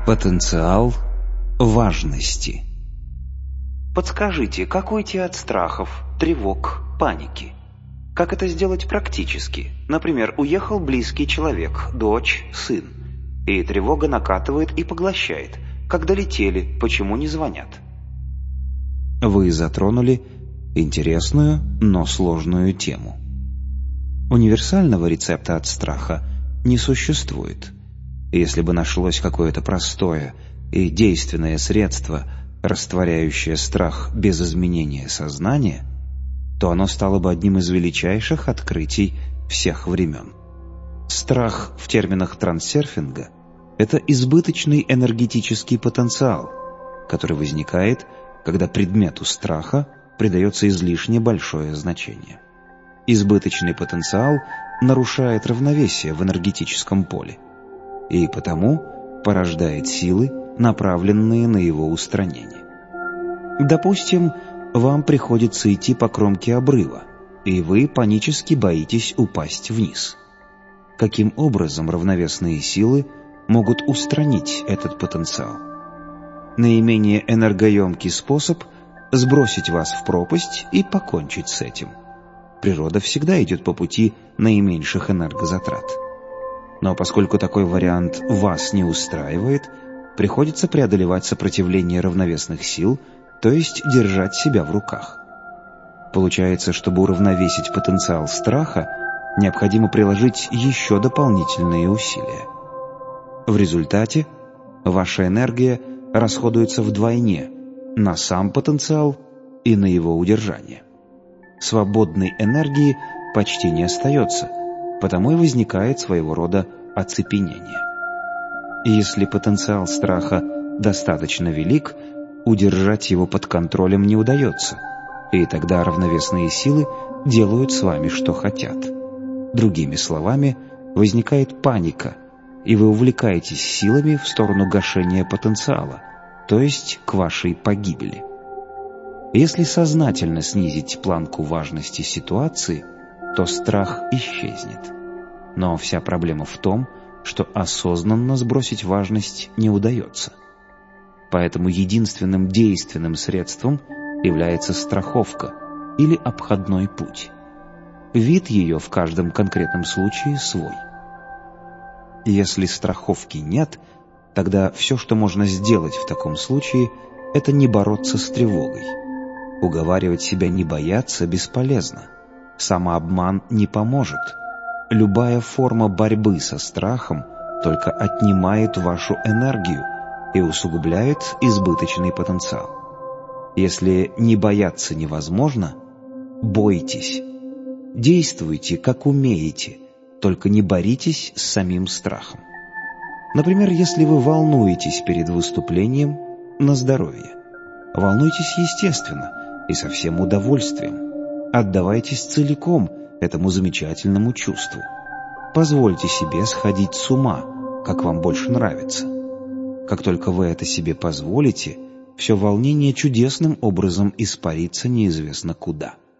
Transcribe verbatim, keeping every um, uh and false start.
Потенциал важности. Подскажите, как уйти от страхов, тревог, паники? Как это сделать практически? Например, уехал близкий человек, дочь, сын, и тревога накатывает и поглощает. Как долетели, почему не звонят? Вы затронули интересную, но сложную тему. Универсального рецепта от страха не существует. Если бы нашлось какое-то простое и действенное средство, растворяющее страх без изменения сознания, то оно стало бы одним из величайших открытий всех времен. Страх в терминах трансерфинга – это избыточный энергетический потенциал, который возникает, когда предмету страха придается излишне большое значение. Избыточный потенциал нарушает равновесие в энергетическом поле и потому порождает силы, направленные на его устранение. Допустим, вам приходится идти по кромке обрыва, и вы панически боитесь упасть вниз. Каким образом равновесные силы могут устранить этот потенциал? Наименее энергоемкий способ – сбросить вас в пропасть и покончить с этим. Природа всегда идет по пути наименьших энергозатрат. Но поскольку такой вариант вас не устраивает, приходится преодолевать сопротивление равновесных сил, то есть держать себя в руках. Получается, чтобы уравновесить потенциал страха, необходимо приложить еще дополнительные усилия. В результате ваша энергия расходуется вдвойне на сам потенциал и на его удержание. Свободной энергии почти не остается, потому и возникает своего рода оцепенение. Если потенциал страха достаточно велик, удержать его под контролем не удается, и тогда равновесные силы делают с вами, что хотят. Другими словами, возникает паника, и вы увлекаетесь силами в сторону гашения потенциала, то есть к вашей погибели. Если сознательно снизить планку важности ситуации, то страх исчезнет. Но вся проблема в том, что осознанно сбросить важность не удается. Поэтому единственным действенным средством является страховка или обходной путь. Вид ее в каждом конкретном случае свой. Если страховки нет, тогда все, что можно сделать в таком случае, это не бороться с тревогой. Уговаривать себя не бояться бесполезно. Самообман не поможет. Любая форма борьбы со страхом только отнимает вашу энергию и усугубляет избыточный потенциал. Если не бояться невозможно, бойтесь. Действуйте, как умеете, только не боритесь с самим страхом. Например, если вы волнуетесь перед выступлением, на здоровье. Волнуйтесь естественно и со всем удовольствием. Отдавайтесь целиком этому замечательному чувству. Позвольте себе сходить с ума, как вам больше нравится. Как только вы это себе позволите, все волнение чудесным образом испарится неизвестно куда.